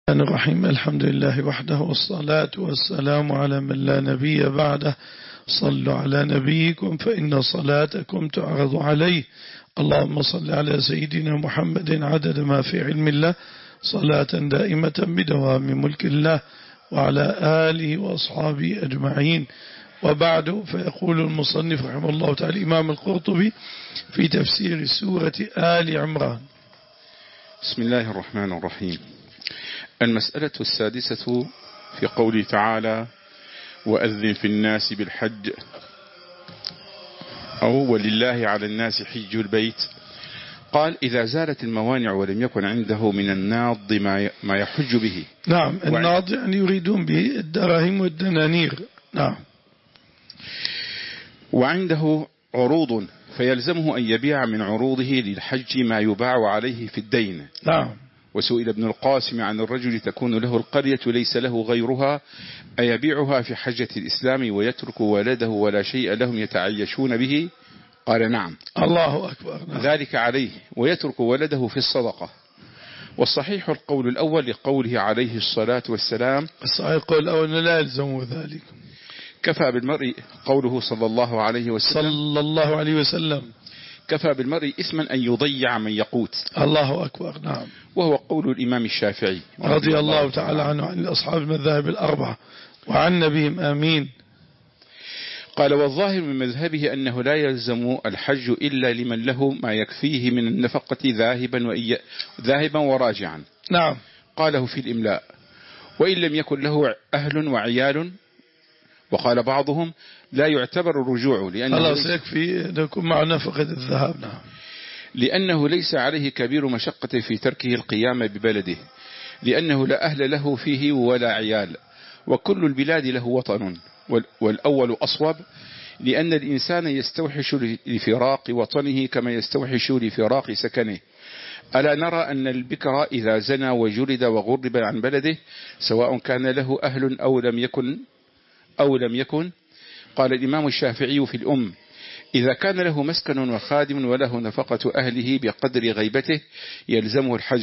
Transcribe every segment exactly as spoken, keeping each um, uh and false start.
الرحمن الرحيم. الحمد لله وحده والصلاة والسلام على من لا نبي بعده. صلوا على نبيكم فإن صلاتكم تعرض عليه. اللهم صل على سيدنا محمد عدد ما في علم الله صلاة دائمة بدوام ملك الله وعلى آله وأصحابه أجمعين. وبعد، فيقول المصنف رحمه الله تعالى الإمام القرطبي في تفسير سورة آل عمران: بسم الله الرحمن الرحيم. المسألة السادسة في قوله تعالى: وأذن في الناس بالحج، أو ولله على الناس حج البيت. قال: إذا زالت الموانع ولم يكن عنده من الناض ما يحج به. نعم، الناض يعني يريدون به الدراهم والدنانير. نعم. وعنده عروض فيلزمه أن يبيع من عروضه للحج ما يباع عليه في الدين. نعم. وسئل ابن القاسم عن الرجل تكون له القرية ليس له غيرها أيبيعها في حجة الإسلام ويترك ولده ولا شيء لهم يتعيشون به؟ قال: نعم. الله أكبر. نعم. ذلك عليه، ويترك ولده في الصدقة. والصحيح القول الأول لقوله عليه الصلاة والسلام. الصحيح القول الأول لا يلزم ذلك. كفى بالمرء قوله صلى الله عليه وسلم صلى الله عليه وسلم كفى بالمرء إثما أن يضيع من يقوت. الله أكبر. نعم. وهو قول الإمام الشافعي رضي الله تعالى عنه عن أصحاب المذاهب الأربعة وعن نبيهم آمين. قال: والظاهر من مذهبه أنه لا يلزم الحج إلا لمن له ما يكفيه من النفقة ذاهبا, وإي... ذاهبا وراجعا. نعم. قاله في الإملاء: وإن لم يكن له أهل وعيال. وقال بعضهم: لا يعتبر الرجوع لأنه خلاص يكفي نكون مع نفقة الذهاب. نعم. لأنه ليس عليه كبير مشقة في تركه القيام ببلده، لأنه لا أهل له فيه ولا عيال، وكل البلاد له وطن. والأول أصوب، لأن الإنسان يستوحش لفراق وطنه كما يستوحش لفراق سكنه. ألا نرى أن البكر إذا زنى وجلد وغرب عن بلده سواء كان له أهل أو لم يكن أو لم يكن قال الإمام الشافعي في الأم: إذا كان له مسكن وخادم وله نفقة أهله بقدر غيبته يلزمه الحج.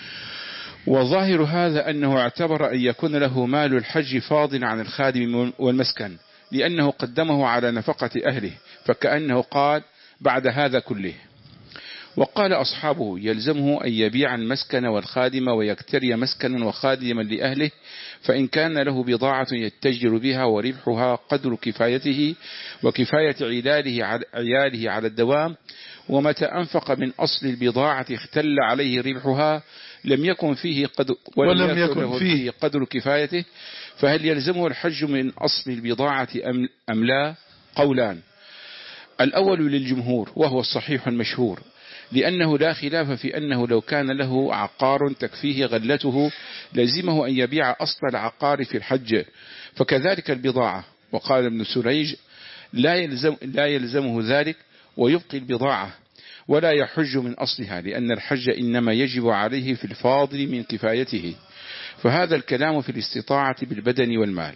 وظاهر هذا أنه اعتبر أن يكون له مال الحج فاضل عن الخادم والمسكن، لأنه قدمه على نفقة أهله، فكأنه قال بعد هذا كله. وقال أصحابه: يلزمه أن يبيع المسكن والخادم ويكتري مسكنا وخادما لأهله، فإن كان له بضاعة يتجر بها وربحها قدر كفايته وكفاية عياله على الدوام، ومتى أنفق من أصل البضاعة اختل عليه ربحها لم يكن فيه قدر ولم يكن فيه قدر كفايته، فهل يلزمه الحج من أصل البضاعة أم, أم لا؟ قولان: الأول للجمهور وهو الصحيح المشهور، لأنه لا خلاف في أنه لو كان له عقار تكفيه غلته لزمه أن يبيع أصل العقار في الحج، فكذلك البضاعة. وقال ابن سريج: لا, يلزم لا يلزمه ذلك ويبقي البضاعة ولا يحج من أصلها، لأن الحج إنما يجب عليه في الفاضل من كفايته. فهذا الكلام في الاستطاعة بالبدن والمال.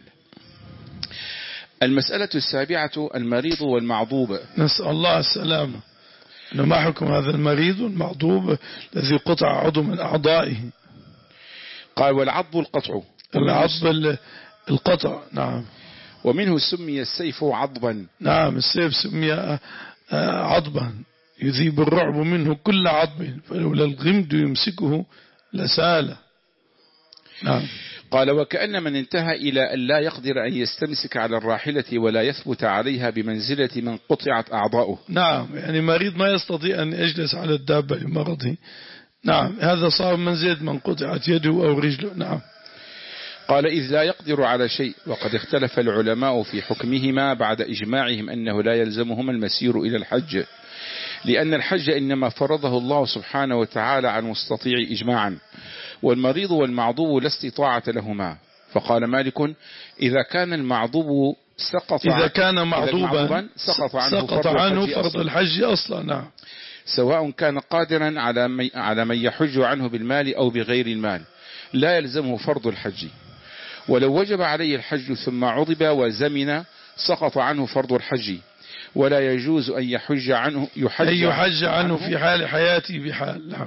المسألة السابعة: المريض والمعضوب. نسأل الله السلامة. ما حكم هذا المريض المعضوب الذي قطع عضو من أعضائه؟ قال: والعض القطع. العض القطع. نعم. ومنه سمي السيف عضبا. نعم، السيف سمي عضبا يذيب الرعب منه كل عضب، فلولا الغمد يمسكه لسال. نعم. قال: وكأن من انتهى إلى أن لا يقدر أن يستمسك على الراحلة ولا يثبت عليها بمنزلة من قطعت أعضاؤه. نعم، يعني مريض ما يستطيع أن يجلس على الدابة لمرضه. نعم، هذا صار منزلة من قطعت يده أو رجله. نعم. قال: إذ لا يقدر على شيء، وقد اختلف العلماء في حكمهما بعد إجماعهم أنه لا يلزمهما المسير إلى الحج، لأن الحج إنما فرضه الله سبحانه وتعالى على المستطيع إجماعا، والمريض والمعضوب لا استطاعة لهما. فقال مالك: إذا كان المعضوب سقط إذا كان معضوبا سقط عنه, سقط فرض, عنه الحج فرض الحج أصلا. نعم. سواء كان قادرا على على من يحج عنه بالمال أو بغير المال لا يلزمه فرض الحج. ولو وجب عليه الحج ثم عضب وزمن سقط عنه فرض الحج، ولا يجوز أن يحج عنه يحج, أن يحج عنه في حال حياته بحال. نعم.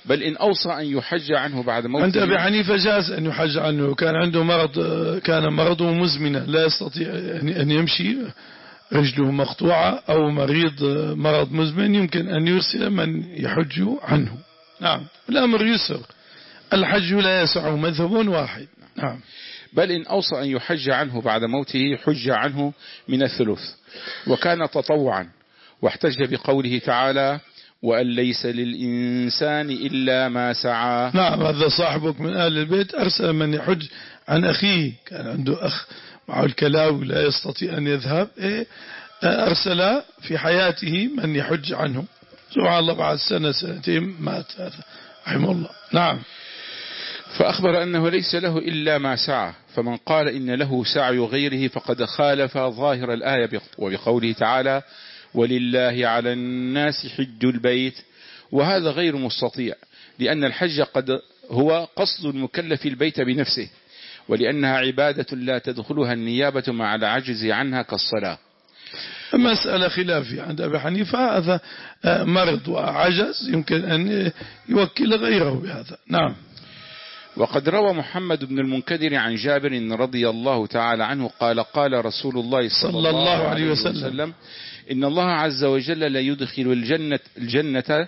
بل إن أوصى أن يحج عنه بعد موته. عند أبي حنيفة جاز أن يحج عنه، كان عنده مرض، كان مرضه مزمنة لا يستطيع أن يمشي، رجله مقطوعة أو مريض مرض مزمن، يمكن أن يرسل من يحج عنه. نعم، الأمر يسر، الحج لا يسع مذهب واحد. نعم. بل إن أوصى أن يحج عنه بعد موته حج عنه من الثلث، وكان تطوعا، واحتج بقوله تعالى وأن ليس للإنسان إلا ما سعى. نعم، هذا صاحبك من أهل البيت أرسل من يحج عن أخيه، كان عنده أخ معه الكلاوي لا يستطيع أن يذهب، أرسل في حياته من يحج عنه، سبحان الله بعد سنة سنتين مات هذا رحمه الله. نعم. فأخبر أنه ليس له إلا ما سعى، فمن قال إن له سعي غيره فقد خالف ظاهر الآية، وبقوله تعالى ولله على الناس حج البيت، وهذا غير مستطيع، لأن الحج قد هو قصد المكلف البيت بنفسه، ولأنها عبادة لا تدخلها النيابة مع العجز عنها كالصلاة. مسألة خلافية عند أبي حنيفة، هذا مرض وعجز يمكن أن يوكل غيره بهذا. نعم. وقد روى محمد بن المنكدر عن جابر رضي الله تعالى عنه قال قال رسول الله صلى الله عليه وسلم إن الله عز وجل لا يدخل الجنة, الجنة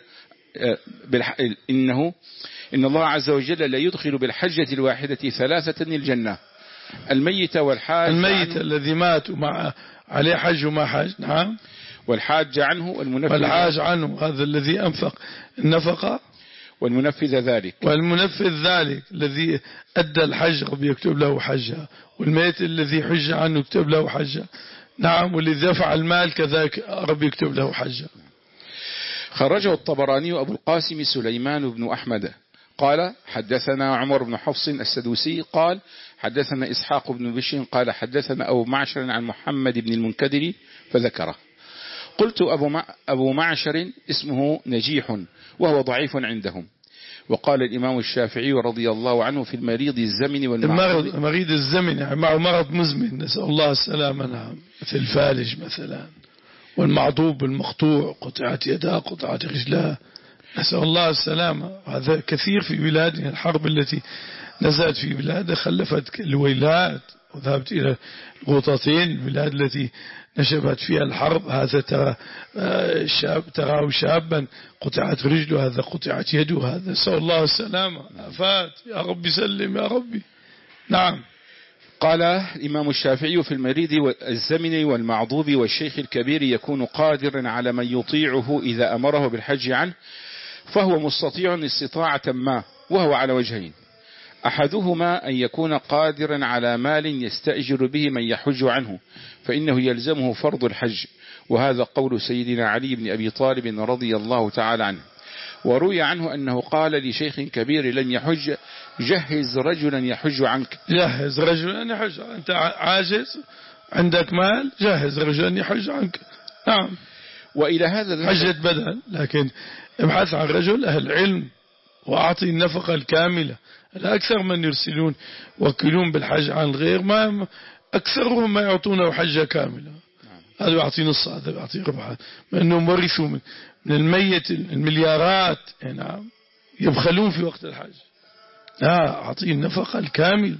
إنه إن الله عز وجل لا يدخل بالحجة الواحدة ثلاثة الجنة، الميت والحاج الميت الذي مات مع عليه حج وما حج. نعم. والحاج عنه والمنفذ والحاج عنه، هذا الذي أنفق النفقة، والمنفذ ذلك والمنفذ ذلك الذي أدى الحج رب يكتب له حجة، والميت الذي حج عنه يكتب له حجة. نعم. والذي دفع المال كذلك رب يكتب له حجة. خرجه الطبراني أبو القاسم سليمان بن أحمد قال حدثنا عمر بن حفص السدوسي قال حدثنا إسحاق بن بشر قال حدثنا أبو معشر عن محمد بن المنكدر فذكره. قلت أبو, أبو معشر اسمه نجيح وهو ضعيف عندهم. وقال الإمام الشافعي رضي الله عنه في المريض الزمن والمرض مريض الزمن يعني معه مرض مزمن نسأل الله السلامة. نعم. مثل الفالج مثلا، والمعضوب المقطوع قطعت يداه قطعت رجلاه نسأل الله السلامة. هذا كثير في بلادنا، الحرب التي نزلت في بلاد خلفت الويلات وذهبت إلى الغوطتين، البلاد التي نشبت فيها الحرب. هذا ترى شاب تراه شابا قطعت رجله، هذا قطعت يده، هذا نسأل الله السلامة. آفات يا رب سلم يا ربي. نعم. قال الإمام الشافعي في المريض الزمن والمعضوب والشيخ الكبير يكون قادرا على من يطيعه إذا أمره بالحج عنه، فهو مستطيع استطاعة ما، وهو على وجهين: أحدهما أن يكون قادرا على مال يستأجر به من يحج عنه، فإنه يلزمه فرض الحج، وهذا قول سيدنا علي بن أبي طالب رضي الله تعالى عنه. وروي عنه أنه قال لشيخ كبير لم يحج: جهز رجلا يحج عنك. جهز رجلا يحج، أنت عاجز عندك مال، جهز رجلا يحج عنك. نعم. وإلى هذا حجة بدل، لكن ابحث عن رجل أهل علم وأعطي النفقة الكاملة. الأكثر من يرسلون وكلون بالحج عن الغير ما أكثرهم ما يعطونه حجة كاملة. هذا يعطي نص، هذا يعطي ربع، لأنهم ورثوا من, من الميت المليارات. نعم. يبخلون في وقت الحج. لا، أعطي النفقة الكاملة.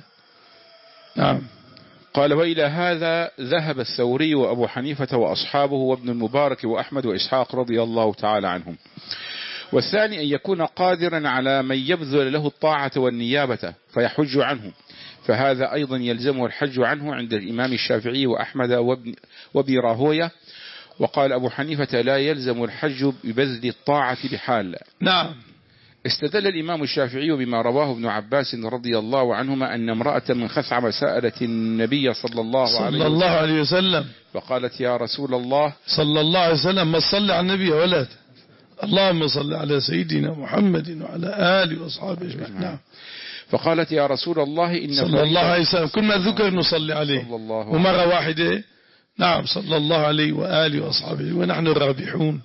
نعم. قال وإلى هذا ذهب الثوري وأبو حنيفة وأصحابه وابن المبارك وأحمد وإسحاق رضي الله تعالى عنهم. والثاني أن يكون قادرا على من يبذل له الطاعة والنيابة فيحج عنه، فهذا أيضا يلزمه الحج عنه عند الإمام الشافعي وأحمد وابن, وابن راهوية. وقال أبو حنيفة لا يلزم الحج ببذل الطاعة بحال. نعم. استدل الإمام الشافعي بما رواه ابن عباس رضي الله عنهما أن امرأة من خثعم سألت النبي صلى الله, صلى الله عليه وسلم فقالت يا رسول الله صلى الله عليه وسلم ما صلى على النبي ولد اللهم صل على سيدنا محمد وعلى آله وأصحابه أجمعين. نعم. فقالت يا رسول الله إن صلى الله عليه وسلم كل ما ذكر نصلي عليه ومرة واحدة. نعم. صلى الله عليه وآله وأصحابه ونحن الرابحون.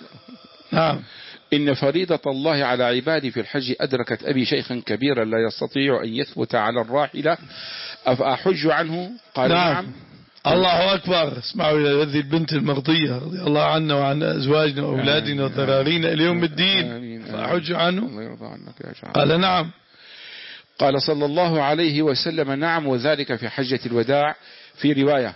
نعم. إن فريضة الله على عبادي في الحج أدركت أبي شيخا كبيرا لا يستطيع أن يثبت على الراحلة أفأحج عنه؟ قال نعم, نعم الله أكبر. اسمعوا إلى هذه البنت المرضية رضي الله عنا وعن أزواجنا وأولادنا وذرارينا اليوم الدين، فأحج عنه. الله يرضى عنك يا شعب. قال نعم. قال صلى الله عليه وسلم نعم، وذلك في حجة الوداع. في رواية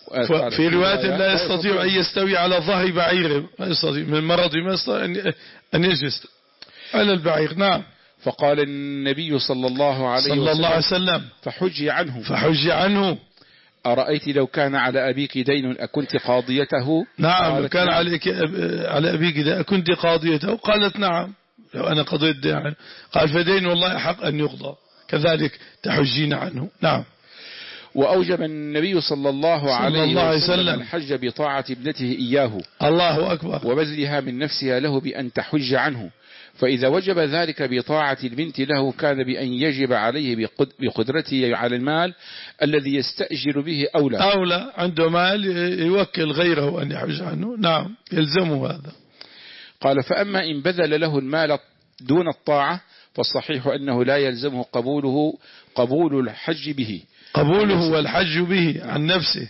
في رواية لا يستطيع أن يستوي على ظهر بعيره، ما يستطيع من مرض ما يستطيع أن يجلس على البعير. نعم. فقال النبي صلى الله عليه صلى الله عليه وسلم فحجي عنه فحجي عنه أرأيت لو كان على أبيك دين أكنت قاضيته؟ نعم. كان عليك على أبيك دين أكنت قاضيته؟ قالت نعم لو أنا قضيت دين. قال فدين والله حق أن يقضى، كذلك تحجين عنه. نعم. وأوجب النبي صلى الله عليه الله وسلم الحج بطاعة ابنته إياه. الله أكبر. وبذلها من نفسها له بأن تحج عنه، فإذا وجب ذلك بطاعة البنت له كان بأن يجب عليه بقدرته على المال الذي يستأجر به أولى. أولى عنده مال يوكل غيره أن يحج عنه. نعم يلزمه هذا. قال فأما إن بذل له المال دون الطاعة فالصحيح أنه لا يلزمه قبوله قبول الحج به قبوله والحج به عن نفسه،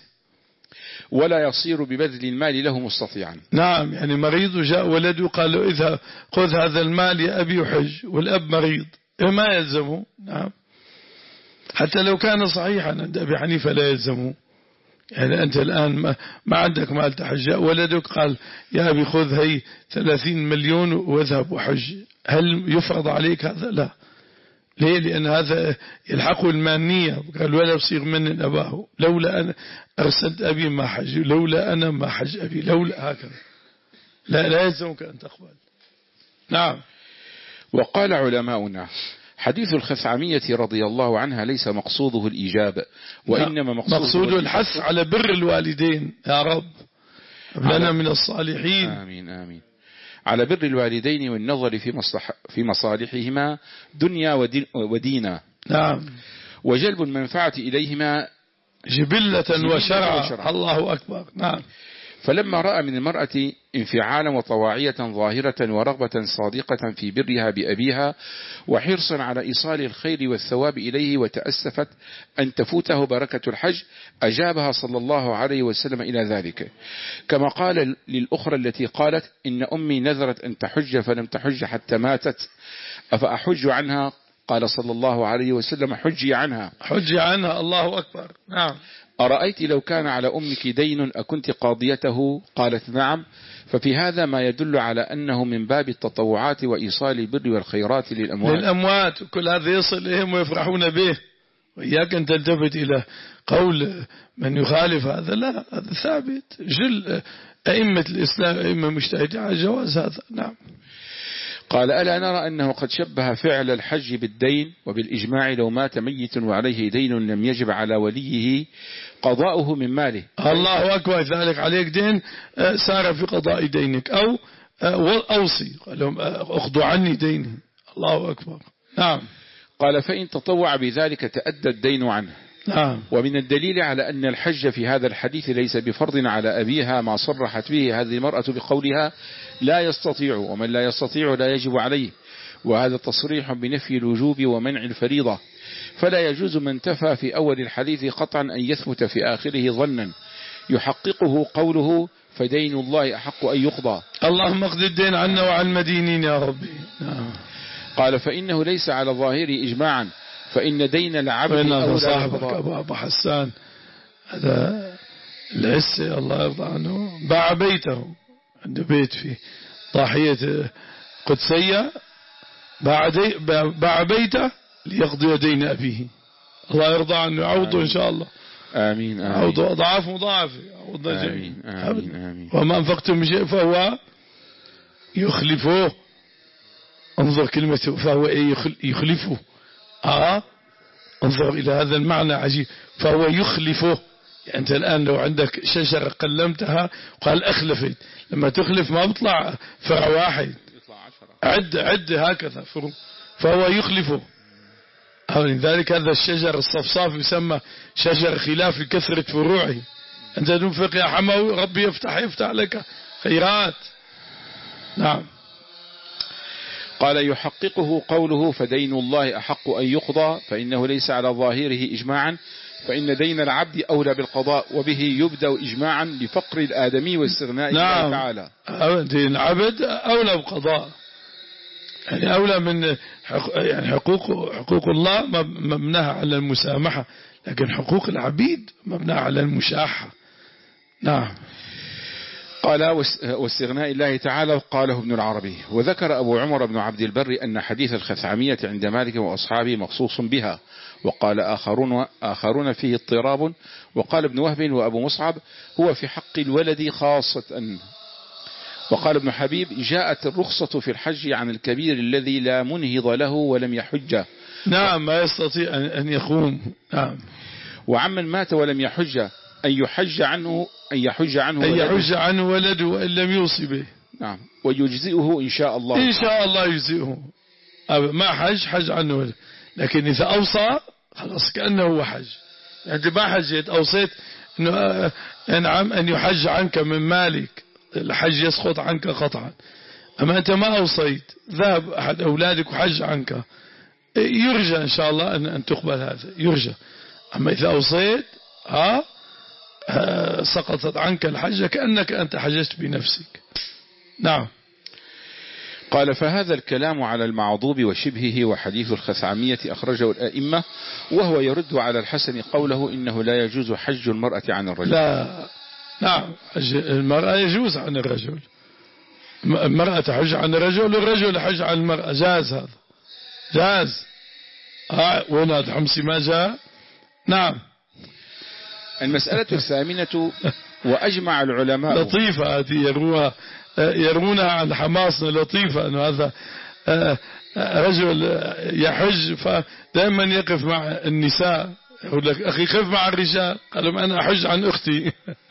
ولا يصير ببذل المال له مستطيعا. نعم. يعني مريض جاء ولده قال له إذا خذ هذا المال يا أبي حج، والأب مريض ما يلزمه. نعم. حتى لو كان صحيحا عند أبي حنيفة لا يلزمه. يعني أنت الآن ما, ما عندك مال تحج، ولدك قال يا أبي خذ هي ثلاثين مليون واذهب وحج، هل يفرض عليك هذا؟ لا. ليه؟ لأن هذا يلحقه المانية. قال ولا يصير من أباه، لولا أنا أرسلت أبي ما حج، لولا أنا ما حج أبي، لولا هكذا. لا لا يلزمك أن تقبل. نعم. وقال علماؤنا حديث الخثعمية رضي الله عنها ليس مقصوده الإيجاب، وإنما مقصوده, مقصوده الحث على بر الوالدين. يا رب لنا من الصالحين. آمين آمين. على بر الوالدين والنظر في مصلح في مصالحهما دنيا ودينا. نعم. وجلب المنفعة إليهما جبلة وشرعا. الله أكبر. نعم. فلما رأى من المرأة انفعالا وطواعية ظاهرة ورغبة صادقة في برها بأبيها وحرصا على إيصال الخير والثواب إليه وتأسفت أن تفوته بركة الحج أجابها صلى الله عليه وسلم إلى ذلك، كما قال للأخرى التي قالت إن أمي نذرت أن تحج فلم تحج حتى ماتت أفأحج عنها؟ قال صلى الله عليه وسلم حجي عنها. حجي عنها. الله أكبر. نعم. أرأيت لو كان على أمك دين أكنت قاضيته؟ قالت نعم. ففي هذا ما يدل على أنه من باب التطوعات وإيصال البر والخيرات للأموات للأموات كل هذا يصل إليهم ويفرحون به. وإياك أن تلتفت إلى قول من يخالف هذا، لا هذا ثابت. جل أئمة الإسلام أئمة مجتهدين على جواز هذا. نعم. قال ألا نرى أنه قد شبه فعل الحج بالدين، وبالإجماع لو مات ميت وعليه دين لم يجب على وليه قضاؤه من ماله. الله أكبر. ذلك عليك دين سار في قضاء دينك، أو أوصي قال لهم أخذوا عني ديني. الله أكبر. نعم. قال فإن تطوع بذلك تأدى الدين عنه. نعم. ومن الدليل على أن الحج في هذا الحديث ليس بفرض على أبيها ما صرحت به هذه المرأة بقولها لا يستطيع، ومن لا يستطيع لا يجب عليه، وهذا تصريح بنفي الوجوب ومنع الفريضة، فلا يجوز من تفى في أول الحديث قطعا أن يثبت في آخره ظنا يحققه قوله فدين الله أحق أن يقضى. اللهم اقض الدين عنا وعن مدينين يا ربي. نعم. قال فإنه ليس على ظاهره إجماعا، فإن دين العبد أولى صاحبك أبو حسان هذا العسي الله يرضى عنه باع بيته، عنده بيت في ضاحية قدسية، باع, باع بيته ليقضي دين أبيه. الله يرضى عنه يعوضه إن شاء الله. آمين آمين. عوضه أضعاف مضاعف. آمين آمين آمين. وما أنفقتم شيء فهو يخلفه. انظر كلمة فهو يخلفه. آه انظر إلى هذا المعنى عجيب. فهو يخلفه. يعني أنت الآن لو عندك شجرة قلمتها قال أخلفت، لما تخلف ما بيطلع فرع واحد، عد عد هكذا فرع، فهو يخلفه. لذلك هذا الشجر الصفصاف يسمى شجر خلاف لكثرة فروعه. أنت تنفق يا حموي ربي يفتح يفتح لك خيرات. نعم. قال يحققه قوله فدين الله أحق أن يقضى، فإنه ليس على ظاهره إجماعا، فإن دين العبد أولى بالقضاء، وبه يبدأ إجماعا لفقر الآدمي واستغناء نعم الله تعالى. دين العبد أولى بقضاء، يعني أولى من يعني حقوق حقوق الله مبناها على المسامحة، لكن حقوق العبيد مبناها على المشاحة. نعم. قال واستغناء الله تعالى قاله ابن العربي. وذكر أبو عمر بن عبد البر أن حديث الخثعمية عند مالك وأصحابه مخصوص بها، وقال آخرون, آخرون فيه اضطراب، وقال ابن وهب وأبو مصعب هو في حق الولد خاصة. وقال ابن حبيب جاءت الرخصة في الحج عن الكبير الذي لا منهض له ولم يحج. نعم ما يستطيع أن يقوم. نعم. وعمن مات ولم يحج أن يحج عنه أن يحج عنه أن يحج عنه ولده وإن لم يوصي به. نعم. ويجزئه إن شاء الله إن شاء الله يجزئه، ما حج حج عنه ولده، لكن إذا أوصى خلاص كأنه هو حج. يعني ما حجيت أوصيت أنه أنعم أن يحج عنك من مالك، الحج يسقط عنك قطعا. أما أنت ما أوصيت، ذهب أحد أولادك وحج عنك، يرجى إن شاء الله أن, أن تقبل هذا، يرجى. أما إذا أوصيت ها سقطت عنك الحجة كأنك أنت حججت بنفسك. نعم. قال فهذا الكلام على المعضوب وشبهه وحديث الخثعمية أخرجه الأئمة، وهو يرد على الحسن قوله إنه لا يجوز حج المرأة عن الرجل. لا. نعم المرأة يجوز عن الرجل، المرأة تحج عن الرجل والرجل حج عن المرأة، جاز هذا جاز. آه وين هذا حمصي ما جاء. نعم. المسألة الثامنة وأجمع العلماء. لطيفة هذه يروها يرونها عن حماصنا، لطيفة أنه هذا رجل يحج فدائما يقف مع النساء، يقول لك أخي خف مع الرجال، قالوا أنا أحج عن أختي.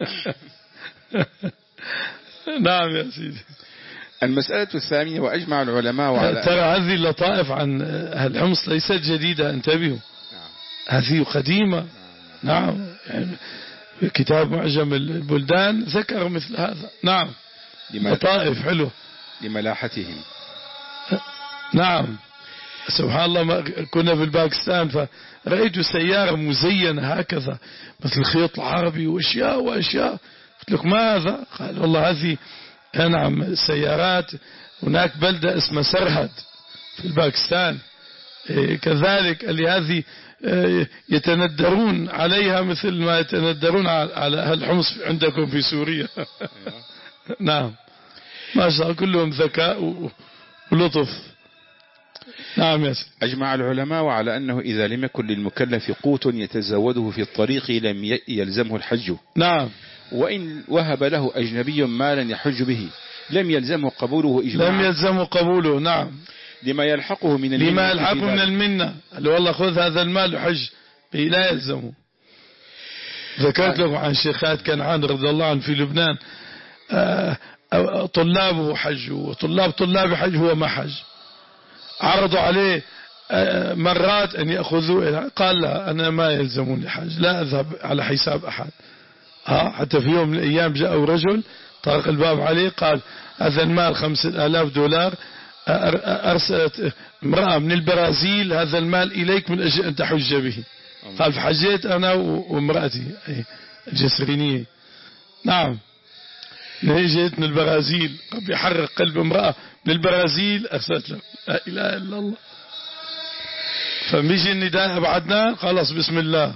نعم يا سيدي. المسألة الثانية وأجمع العلماء وعلى ترى هذه اللطائف عن أهل حمص ليست جديدة، انتبهوا. هذه قديمة. نعم يعني في كتاب معجم البلدان ذكر مثل هذا. نعم لطائف حلو لملاحتهم. نعم سبحان الله. ما كنا في الباكستان فرأيت سيارة مزينة هكذا مثل الخيط العربي واشياء واشياء، قلت لك ماذا؟ قال والله هذه نعم سيارات، هناك بلدة اسمها سرهد في الباكستان كذلك، اللي هذه يتندرون عليها مثل ما يتندرون على أهل حمص عندكم في سوريا. نعم ما شاء الله كلهم ذكاء ولطف. نعم يا سيدي. أجمع العلماء على أنه إذا لم يكن للمكلف قوت يتزوده في الطريق لم يلزمه الحج. نعم. وإن وهب له أجنبي مالا يحج به لم يلزمه قبوله إجماعا. لم يلزمه قبوله. نعم. لما يلحقه من المنة. لما يلحقه من المنة، اللي والله خذ هذا المال وحج، لا يلزمه. ذكرت لكم عن شيخات كنعان رضي الله عنه في لبنان، طلابه حجوا وطلاب طلاب حج، هو ما حج. عرضوا عليه مرات أن يأخذوا، قال لا أنا ما يلزموني حج، لا أذهب على حساب أحد. ها حتى في يوم من الأيام جاء رجل طرق الباب عليه، قال هذا المال خمسة آلاف دولار، أرسلت امرأة من البرازيل هذا المال إليك من أجل أن تحج به. قال فحجيت أنا وامرأتي الجسرينية. نعم جيت من البرازيل، قد يحرق قلب امرأة من البرازيل أرسلت له، لا إله إلا الله. فمشي النداء بعدنا خلاص بسم الله.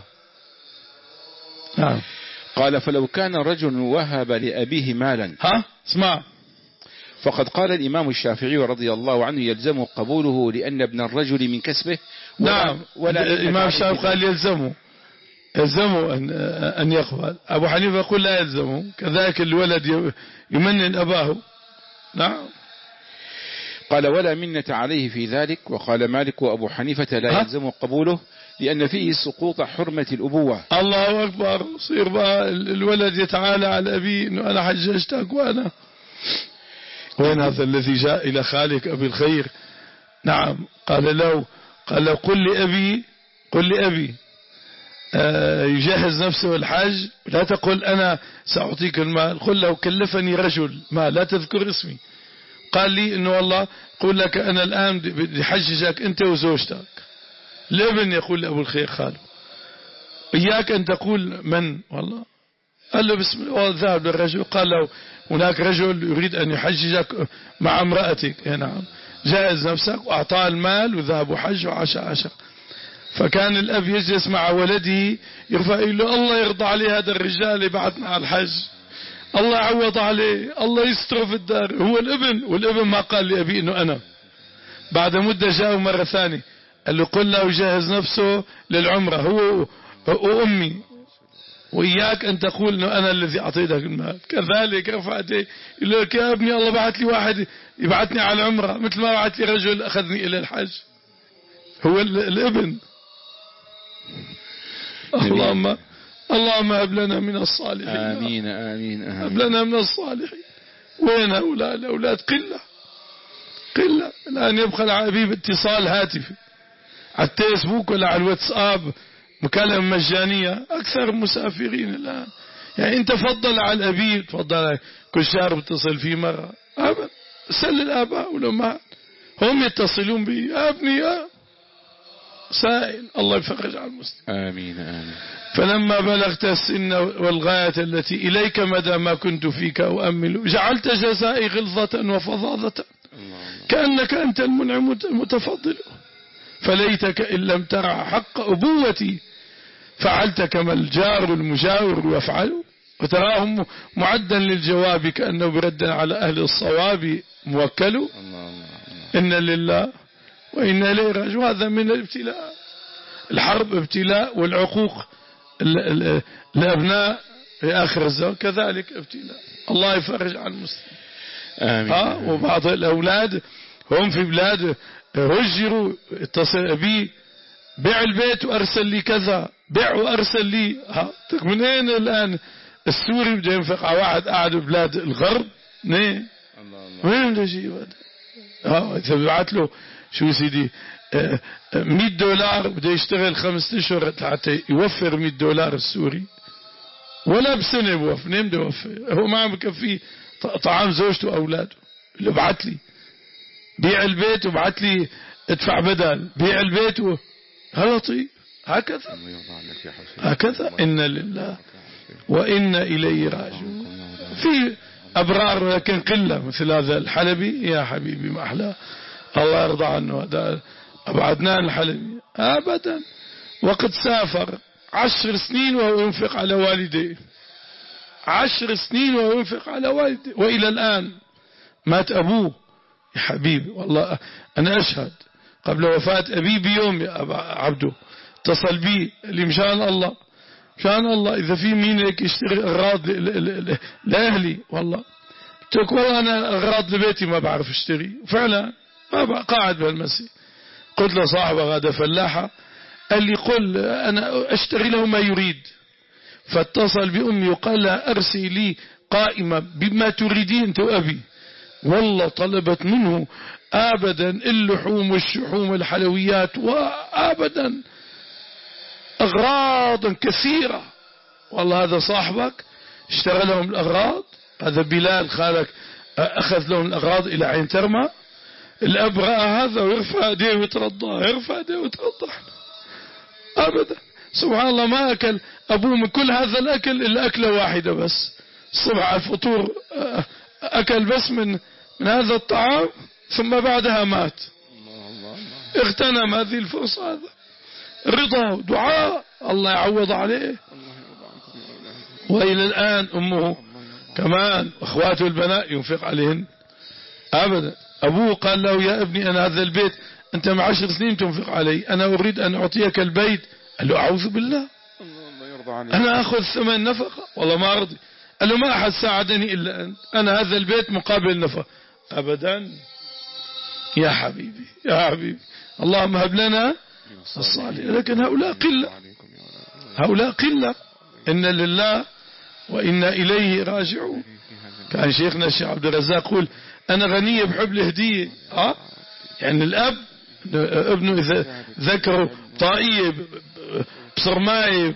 نعم. قال فلو كان رجل وهب لأبيه مالا. ها اسمع. فقد قال الإمام الشافعي رضي الله عنه يلزم قبوله لأن ابن الرجل من كسبه. نعم ولا الإمام الشافعي قال يلزمه يلزمه أن, أن يقبل. أبو حنيفة يقول لا يلزمه، كذلك الولد يمنن أباه. نعم. قال ولا منة عليه في ذلك. وقال مالك وأبو حنيفة لا يلزم قبوله لأن فيه سقوط حرمة الأبوة. الله أكبر. صير بقى الولد يتعالى على أبي أنه أنا حججتك وأنا وين هذا الذي جاء إلى خالك أبي الخير. نعم قال له قال له قل لأبي قل لأبي آه يجهز نفسه الحج، لا تقل أنا سأعطيك المال، قل له كلفني رجل ما لا تذكر اسمي، قال لي إنه والله قل لك أنا الآن بدي حججك أنت وزوجتك. الابن يقول لأبو الخير خاله إياك أن تقول من والله. قال له بسم الله. وذهب للرجل قال له هناك رجل يريد أن يحججك مع امرأتك. نعم. جائز نفسك، وأعطاه المال وذهب وحج وعاش عشر. فكان الأب يجلس مع ولده يرفع له الله يرضى عليه هذا الرجال اللي بعثنا على الحج، الله يعوض عليه، الله يستره في الدار. هو الابن، والابن ما قال لأبي إنه أنا. بعد مدة جاءه مرة ثانية قال له قل له يجهز نفسه للعمرة هو وأمي، وإياك أن تقول إنه أنا الذي أعطيتك المال. كذلك رفع يديه يقول لك يا ابني الله بعث لي واحد يبعثني على العمرة مثل ما بعث لي رجل أخذني إلى الحج. هو الابن. اللهم اللهم هب لنا من الصالحين. آمين آمين آمين. هب لنا من الصالحين. وين هؤلاء الأولاد؟ قلة قلة. الآن يبقى العبي باتصال هاتفي على الفيسبوك ولا على الواتساب مكالمة مجانية. أكثر مسافرين الآن. يعني أنت فضل على الأبي، تفضل كل شهر بتصل فيه مرة. أبدا. سل الآباء والأمهات هم يتصلون بي يا ابني يا سائل. الله يفرج على المسلم. آمين آمين. فلما بلغت السن والغاية التي إليك مدى ما كنت فيك أؤمل جعلت جزائي غلظة وفظاظة كأنك أنت المنعم المتفضل. فليتك إن لم ترع حق أبوتي فعلت كما الجار المجاور يفعل. وتراهم معدا للجواب كأنه برد على أهل الصواب موكل. إن لله وإنا إليه راجعون. هذا من الابتلاء. الحرب ابتلاء، والعقوق الأبناء في آخر الزمان كذلك ابتلاء. الله يفرج عن المسلم. آمين. ها وبعض الأولاد هم في بلاد هجروا اتصل بي بيع البيت وأرسل لي كذا، بيع وأرسل لي. ها من أين الآن السوري بده ينفق على واحد قاعد ببلاد الغرب؟ نين وين بده يجيب هذا؟ ها إذا بيبعت له شو سيدي مية دولار بده يشتغل خمسة اشهر حتى يوفر مية دولار السوري، ولا بسنة بوفر. منين بده يوفر؟ هو ما عم بكفيه طعام زوجته وأولاده. اللي بعت لي بيع البيت وبعت لي ادفع بدل بيع البيت و... هلا طيب هكذا هكذا. إن لله وإن إليه راجعون. في أبرار لكن قلة مثل هذا الحلبي. يا حبيبي ما أحلى، الله يرضى عنه. هذا أبو عدنان الحلبي أبدا. وقد سافر عشر سنين وهو ينفق على والديه. عشر سنين وهو ينفق على والديه. وإلى الآن مات أبوه. يا حبيبي والله أنا أشهد قبل وفاة أبي بيوم يا أبا عبده اتصل بي اللي مشان الله مشان الله إذا في مين هيك يشتري أغراض لأهلي. والله قلت والله أنا أغراض لبيتي ما بعرف اشتري فعلا، ما بقى قاعد بهالمسي. قلت له صاحبه غدا فلاحة قال لي قل أنا أشتري له ما يريد. فاتصل بأمي وقال لها أرسي لي قائمة بما تريدين أنت وأبي. والله طلبت منه أبدا اللحوم والشحوم والحلويات وأبدا أغراضا كثيرة. والله هذا صاحبك اشترى لهم الأغراض. هذا بلال خالك أخذ لهم الأغراض إلى عين ترمى. الأب رأى هذا ويرفع يديه ويترضى، يرفع يديه ويترضى. أبدا سبحان الله ما أكل أبوه من كل هذا الأكل إلا أكلة واحدة بس. الصبح على الفطور أكل بس من من هذا الطعام ثم بعدها مات. اغتنم هذه الفرصة. هذا رضا ودعاء الله يعوض عليه. وإلى الآن أمه كمان أخواته البنات ينفق عليهن أبدا. أبوه قال له يا ابني أنا هذا البيت أنت مع عشر سنين تنفق علي، أنا أريد أن أعطيك البيت. قال له أعوذ بالله أنا أخذ ثمن نفقة والله ما أرضي. قال له ما أحد ساعدني إلا أنت، أنا هذا البيت مقابل نفقة. أبدا يا حبيبي يا حبيبي اللهم هب لنا الصالح. لكن هؤلاء قلة، هؤلاء قلة. إن لله وإنا إليه راجعون. كان شيخنا الشيخ عبد الرزاق يقول أنا غنية بحب الهدية. أه؟ يعني الأب ابنه إذا ذكره طائية بصرماية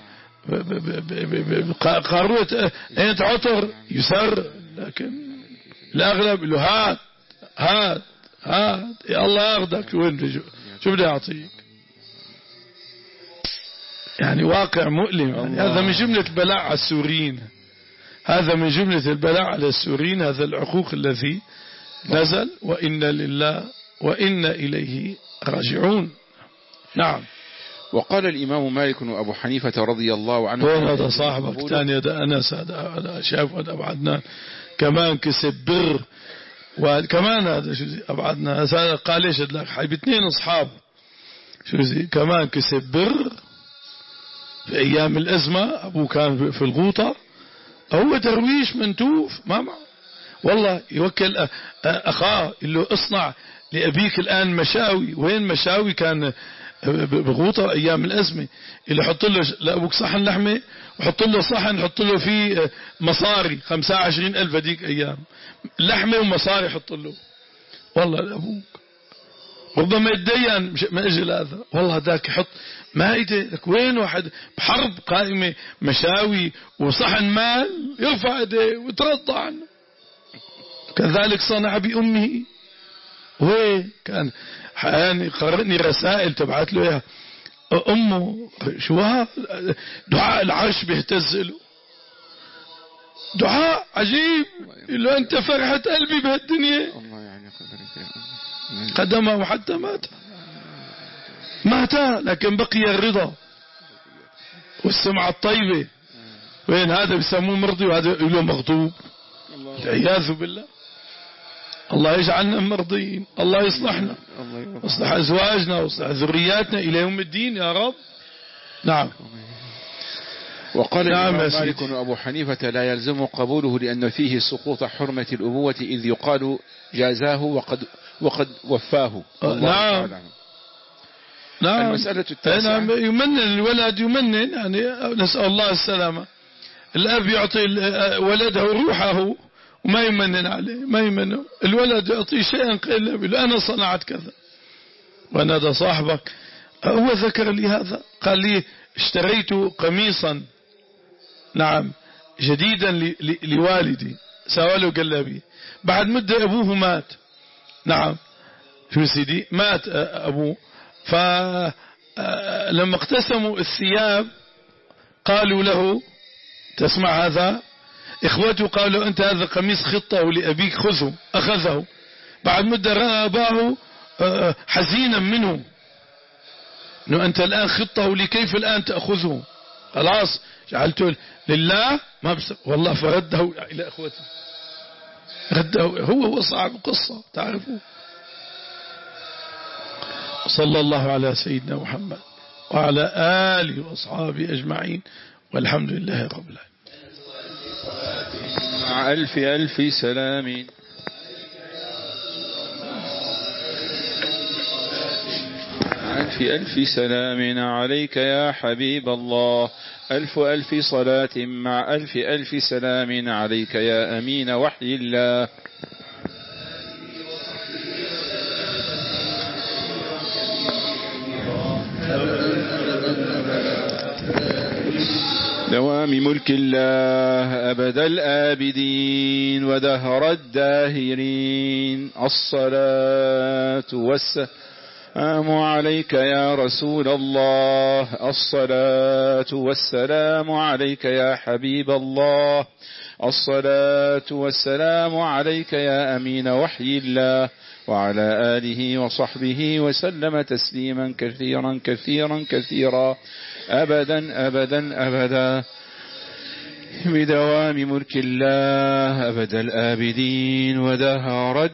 قاروة أنت عطر يسر، لكن الأغلب له هات هات هات يا الله أخذك وين رجو شو بدي أعطيك. يعني واقع مؤلم. يعني هذا من جملة البلاء على السوريين، هذا من جملة البلاء على السوريين، هذا العقوق الذي نزل. وإن لله وإن إليه راجعون. نعم. وقال الإمام مالك وأبو حنيفة رضي الله عنه، وين هذا صاحبك تاني هذا أنس، هذا شايف هذا أبو عدنان كمان كسب بر، وكمان هذا شو زي أبو عدنان هذا قال إيش لك حبيب اثنين أصحاب شو زي كمان كسب بر في أيام الأزمة. أبوه كان في الغوطة، هو درويش منتوف ما معه والله، يوكل أخاه اللي اصنع لأبيك الآن مشاوي. وين مشاوي؟ كان بغوطة أيام الأزمة، اللي يحط له لأبوك صحن لحمة وحط له صحن يحط له فيه مصاري خمسة وعشرين ألف هذيك أيام لحمة ومصاري يحط له. والله لأبوك ربما يتدين من أجل هذا، والله ذاك يحط مائدة لك. وين واحد بحرب قائمة مشاوي وصحن مال يرفع يديه ويترضى عنه. كذلك صنع بأمه. وين كان يعني قرأني رسائل تبعت له يا أمه شو ها دعاء العرش بيهتز له، دعاء عجيب له أنت فرحة قلبي بهالدنيا. قدمه وحتى مات مات لكن بقي الرضا والسمعة الطيبة. وين هذا بيسموه مرضي وهذا له مغضوب، العياذ بالله. الله يجعلنا مرضيين، الله يصلحنا، يصلح أزواجنا ويصلح ذرياتنا إلى يوم الدين يا رب. نعم. وقال نعم مالك وأبو حنيفة لا يلزم قبوله لأن فيه سقوط حرمة الأبوة، إذ يقال جازاه وقد وقد وفاه. نعم نعم. المسألة التاسعة نعم. يمنن الولد، يمنن يعني نسأل الله السلامة. الأب يعطي ولده روحه وما يمنن عليه، ما يمنن. الولد يعطيه شيئا قليلا، أنا صنعت كذا. وأنا ده صاحبك هو ذكر لي هذا، قال لي اشتريت قميصا نعم جديدا لوالدي سواله قلبي، بعد مدة أبوه مات. نعم شو سيدي مات أبوه، فلما اقتسموا الثياب قالوا له تسمع هذا، إخوته قالوا أنت هذا قميص خطة لأبيك خذه، أخذه. بعد مدة رأى أباه حزينا منه أنه أنت الآن خطه لي، كيف الآن تأخذه؟ خلاص جعلته لله ما بس والله، فرده إلى أخوته، رده هو هو صاحب القصة تعرفوا. صلى الله على سيدنا محمد وعلى آله وأصحابه أجمعين، والحمد لله رب العالمين. مع ألف ألف سلام. ألف ألف سلام عليك يا حبيب الله، ألف ألف صلاة مع ألف ألف سلام عليك يا أمين وحي الله. دوام ملك الله أبد الآبدين ودهر الداهرين. الصلاة والسلام عليك يا رسول الله، الصلاة والسلام عليك يا حبيب الله، الصلاة والسلام عليك يا أمين وحي الله، وعلى آله وصحبه وسلم تسليما كثيرا كثيرا كثيرا أبدا أبدا أبدا بدوام ملك الله أبد الآبدين ودهر